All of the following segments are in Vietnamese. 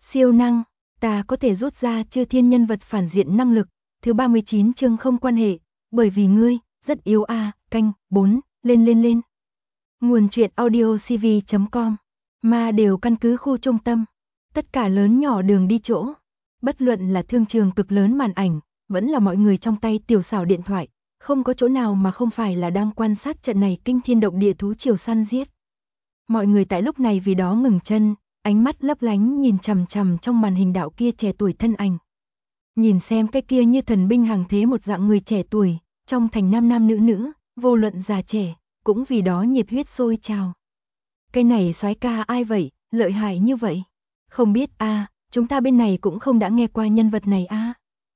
Siêu năng, ta có thể rút ra chư thiên nhân vật phản diện năng lực, thứ 39 chương không quan hệ, bởi vì ngươi, rất yếu a, canh, 4, lên. Nguồn truyện audio cv.com, ma đều căn cứ khu trung tâm, tất cả lớn nhỏ đường đi chỗ, bất luận là thương trường cực lớn màn ảnh, vẫn là mọi người trong tay tiểu xảo điện thoại, không có chỗ nào mà không phải là đang quan sát trận này kinh thiên động địa thú triều săn giết. Mọi người tại lúc này vì đó ngừng chân, ánh mắt lấp lánh nhìn chằm chằm trong màn hình đạo kia trẻ tuổi thân ảnh. Nhìn xem cái kia như thần binh hàng thế một dạng người trẻ tuổi, trong thành nam nữ, vô luận già trẻ, cũng vì đó nhiệt huyết sôi trào. Cái này soái ca ai vậy, lợi hại như vậy? Không biết a, chúng ta bên này cũng không đã nghe qua nhân vật này a.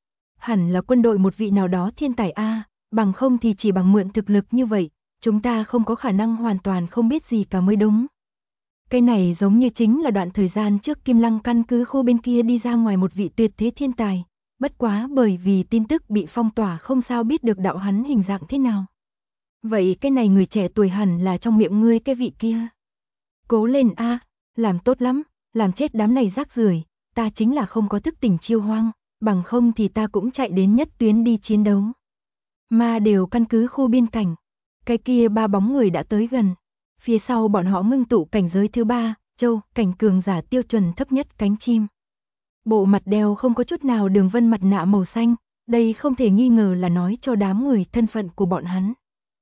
Hẳn là quân đội một vị nào đó thiên tài a, bằng không thì chỉ bằng mượn thực lực như vậy, chúng ta không có khả năng hoàn toàn không biết gì cả mới đúng. Cái này giống như chính là đoạn thời gian trước Kim Lăng căn cứ khu bên kia đi ra ngoài một vị tuyệt thế thiên tài, bất quá bởi vì tin tức bị phong tỏa không sao biết được đạo hắn hình dạng thế nào. Vậy cái này người trẻ tuổi hẳn là trong miệng ngươi cái vị kia. Cố lên a, làm tốt lắm, làm chết đám này rác rưởi, ta chính là không có thức tỉnh chiêu hoang, bằng không thì ta cũng chạy đến nhất tuyến đi chiến đấu. Ma đều căn cứ khu biên cảnh, cái kia ba bóng người đã tới gần. Phía sau bọn họ ngưng tụ cảnh giới thứ 3, châu, cảnh cường giả tiêu chuẩn thấp nhất cánh chim. Bộ mặt đeo không có chút nào đường vân mặt nạ màu xanh, đây không thể nghi ngờ là nói cho đám người thân phận của bọn hắn.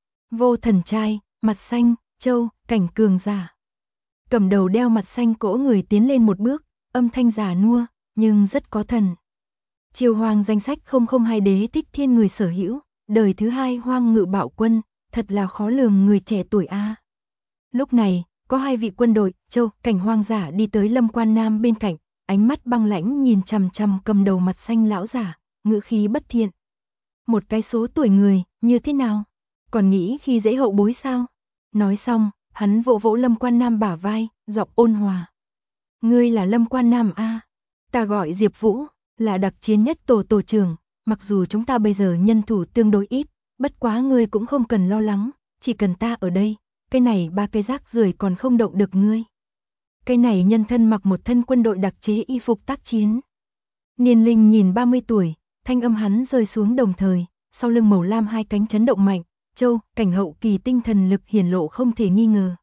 Vô thần trai, mặt xanh, châu, cảnh cường giả. Cầm đầu đeo mặt xanh cỗ người tiến lên một bước, âm thanh giả nua, nhưng rất có thần. Triều hoàng danh sách 002 đế thích thiên người sở hữu, đời thứ 2 hoang ngự bạo quân, thật là khó lường người trẻ tuổi a. Lúc này, có 2 vị quân đội, châu, cảnh hoang giả đi tới Lâm Quan Nam bên cạnh, ánh mắt băng lãnh nhìn chằm chằm cầm đầu mặt xanh lão giả, ngữ khí bất thiện. Một cái số tuổi người, như thế nào? Còn nghĩ khi dễ hậu bối sao? Nói xong, hắn vỗ vỗ Lâm Quan Nam bả vai, giọng ôn hòa. Ngươi là Lâm Quan Nam a? Ta gọi Diệp Vũ, là đặc chiến nhất tổ trưởng, mặc dù chúng ta bây giờ nhân thủ tương đối ít, bất quá ngươi cũng không cần lo lắng, chỉ cần ta ở đây. Cái này 3 cái rác rưởi còn không động được ngươi. Cái này nhân thân mặc một thân quân đội đặc chế y phục tác chiến. Niên linh nhìn 30 tuổi, thanh âm hắn rơi xuống đồng thời, sau lưng màu lam 2 cánh chấn động mạnh, châu, cảnh hậu kỳ tinh thần lực hiển lộ không thể nghi ngờ.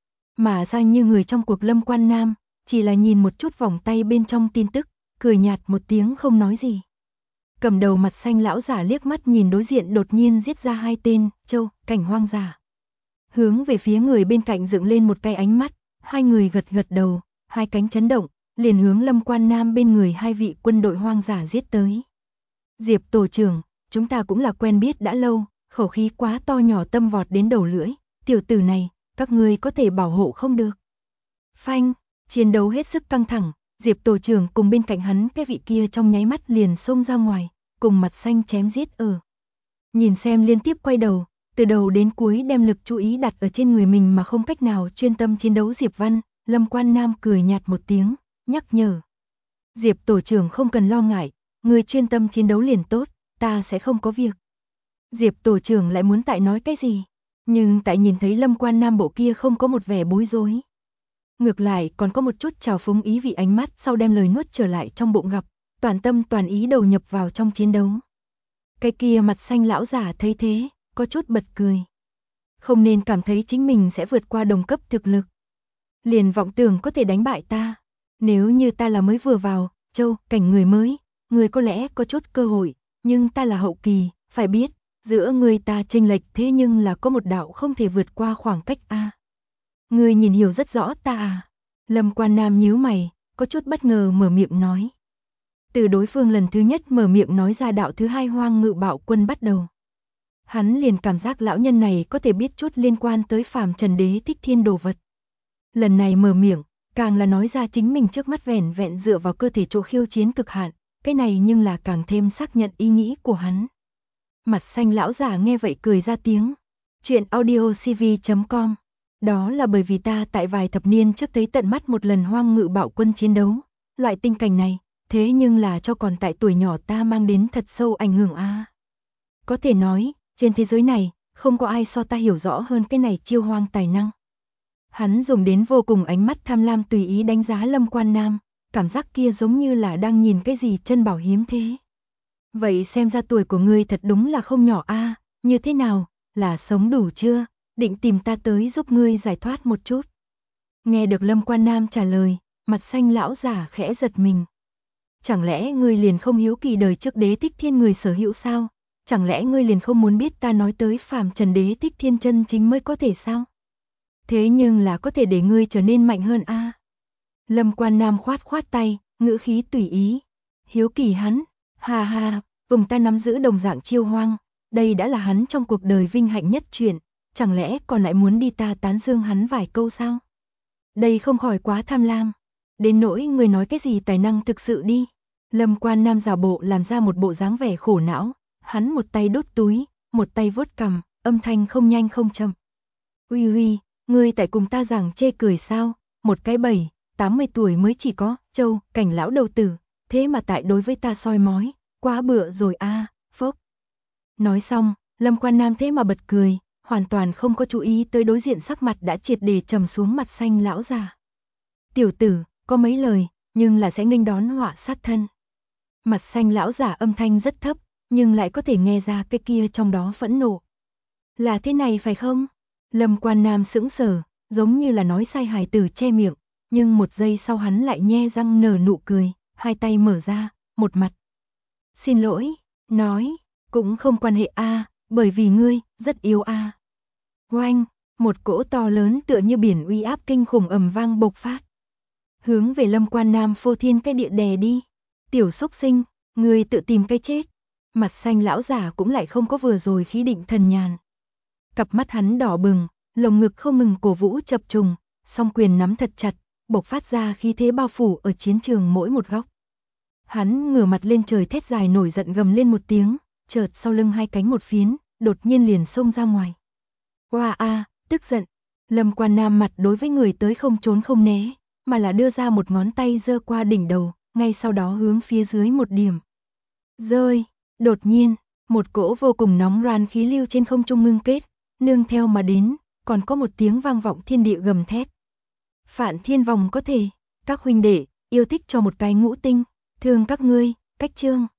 Mà ra như người trong cuộc Lâm Quan Nam, chỉ là nhìn một chút vòng tay bên trong tin tức, cười nhạt một tiếng không nói gì. Cầm đầu mặt xanh lão giả liếc mắt nhìn đối diện đột nhiên giết ra 2 tên, châu, cảnh hoang giả. Hướng về phía người bên cạnh dựng lên một cái ánh mắt, 2 người gật đầu, 2 cánh chấn động, liền hướng Lâm Quan Nam bên người 2 vị quân đội hoang giả giết tới. Diệp tổ trưởng, chúng ta cũng là quen biết đã lâu, khẩu khí quá to nhỏ tâm vọt đến đầu lưỡi, tiểu tử này, các ngươi có thể bảo hộ không được. Phanh, chiến đấu hết sức căng thẳng, Diệp tổ trưởng cùng bên cạnh hắn cái vị kia trong nháy mắt liền xông ra ngoài, cùng mặt xanh chém giết ở. Nhìn xem liên tiếp quay đầu, từ đầu đến cuối đem lực chú ý đặt ở trên người mình mà không cách nào chuyên tâm chiến đấu Diệp Văn, Lâm Quan Nam cười nhạt một tiếng, nhắc nhở. Diệp tổ trưởng không cần lo ngại, người chuyên tâm chiến đấu liền tốt, ta sẽ không có việc. Diệp tổ trưởng lại muốn tại nói cái gì, nhưng tại nhìn thấy Lâm Quan Nam bộ kia không có một vẻ bối rối. Ngược lại còn có một chút trào phúng ý vị ánh mắt sau đem lời nuốt trở lại trong bụng gặp, toàn tâm toàn ý đầu nhập vào trong chiến đấu. Cái kia mặt xanh lão giả thấy thế, có chút bật cười. Không nên cảm thấy chính mình sẽ vượt qua đồng cấp thực lực. Liền vọng tưởng có thể đánh bại ta. Nếu như ta là mới vừa vào, châu, cảnh người mới, người có lẽ có chút cơ hội, nhưng ta là hậu kỳ, phải biết, giữa người ta chênh lệch thế nhưng là có một đạo không thể vượt qua khoảng cách a. Người nhìn hiểu rất rõ ta à? Lâm Quan Nam nhíu mày, có chút bất ngờ mở miệng nói. Từ đối phương lần thứ nhất mở miệng nói ra đạo thứ 2 hoang ngự bạo quân bắt đầu. Hắn liền cảm giác lão nhân này có thể biết chút liên quan tới phàm trần đế thích thiên đồ vật. Lần này mở miệng, càng là nói ra chính mình trước mắt vẻn vẹn dựa vào cơ thể chỗ khiêu chiến cực hạn, cái này nhưng là càng thêm xác nhận ý nghĩ của hắn. Mặt xanh lão giả nghe vậy cười ra tiếng. Chuyện audio cv.com. Đó là bởi vì ta tại vài thập niên trước thấy tận mắt một lần hoang ngự bạo quân chiến đấu. Loại tình cảnh này, thế nhưng là cho còn tại tuổi nhỏ ta mang đến thật sâu ảnh hưởng a. Có thể nói, trên thế giới này, không có ai so ta hiểu rõ hơn cái này chiêu hoang tài năng. Hắn dùng đến vô cùng ánh mắt tham lam tùy ý đánh giá Lâm Quan Nam, cảm giác kia giống như là đang nhìn cái gì chân bảo hiếm thế. Vậy xem ra tuổi của ngươi thật đúng là không nhỏ a, như thế nào, là sống đủ chưa, định tìm ta tới giúp ngươi giải thoát một chút. Nghe được Lâm Quan Nam trả lời, mặt xanh lão giả khẽ giật mình. Chẳng lẽ ngươi liền không hiếu kỳ đời trước Đế Thích Thiên người sở hữu sao? Chẳng lẽ ngươi liền không muốn biết ta nói tới phàm trần Đế Thích Thiên chân chính mới có thể sao? Thế nhưng là có thể để ngươi trở nên mạnh hơn a. Lâm Quan Nam khoát khoát tay, ngữ khí tùy ý. Hiếu kỳ hắn, ha ha, cùng ta nắm giữ đồng dạng chiêu hoang, đây đã là hắn trong cuộc đời vinh hạnh nhất chuyện, chẳng lẽ còn lại muốn đi ta tán dương hắn vài câu sao? Đây không khỏi quá tham lam. Đến nỗi người nói cái gì tài năng thực sự đi. Lâm Quan Nam giả bộ làm ra một bộ dáng vẻ khổ não, hắn một tay đốt túi, một tay vuốt cằm, âm thanh không nhanh không chậm. Uy uy, ngươi tại cùng ta giảng chê cười sao, một cái 80 tuổi mới chỉ có, châu, cảnh lão đầu tử, thế mà tại đối với ta soi mói, quá bựa rồi a, phốc. Nói xong, Lâm Quan Nam thế mà bật cười, hoàn toàn không có chú ý tới đối diện sắc mặt đã triệt để trầm xuống mặt xanh lão già. Tiểu tử, có mấy lời, nhưng là sẽ nghênh đón họa sát thân. Mặt xanh lão giả âm thanh rất thấp, nhưng lại có thể nghe ra cái kia trong đó phẫn nộ. Là thế này phải không? Lâm Quan Nam sững sờ, giống như là nói sai hài tử che miệng, nhưng một giây sau hắn lại nhe răng nở nụ cười, hai tay mở ra, một mặt. Xin lỗi, nói, cũng không quan hệ a, bởi vì ngươi, rất yếu a. Oanh, một cỗ to lớn tựa như biển uy áp kinh khủng ầm vang bộc phát. Hướng về Lâm Quan Nam phô thiên cái địa đè đi. Tiểu xúc sinh, ngươi tự tìm cái chết. Mặt xanh lão giả cũng lại không có vừa rồi khí định thần nhàn. Cặp mắt hắn đỏ bừng, lồng ngực không ngừng cổ vũ chập trùng, song quyền nắm thật chặt, bộc phát ra khí thế bao phủ ở chiến trường mỗi một góc. Hắn ngửa mặt lên trời thét dài nổi giận gầm lên một tiếng, chợt sau lưng hai cánh một phiến, đột nhiên liền xông ra ngoài. Oa a, tức giận. Lâm Quan Nam mặt đối với người tới không trốn không né, mà là đưa ra một ngón tay giơ qua đỉnh đầu, ngay sau đó hướng phía dưới một điểm. Rơi, đột nhiên, một cỗ vô cùng nóng ran khí lưu trên không trung ngưng kết, nương theo mà đến, còn có một tiếng vang vọng thiên địa gầm thét. Phản Thiên Vòng có thể, các huynh đệ, yêu thích cho một cái ngũ tinh, thương các ngươi, cách chương.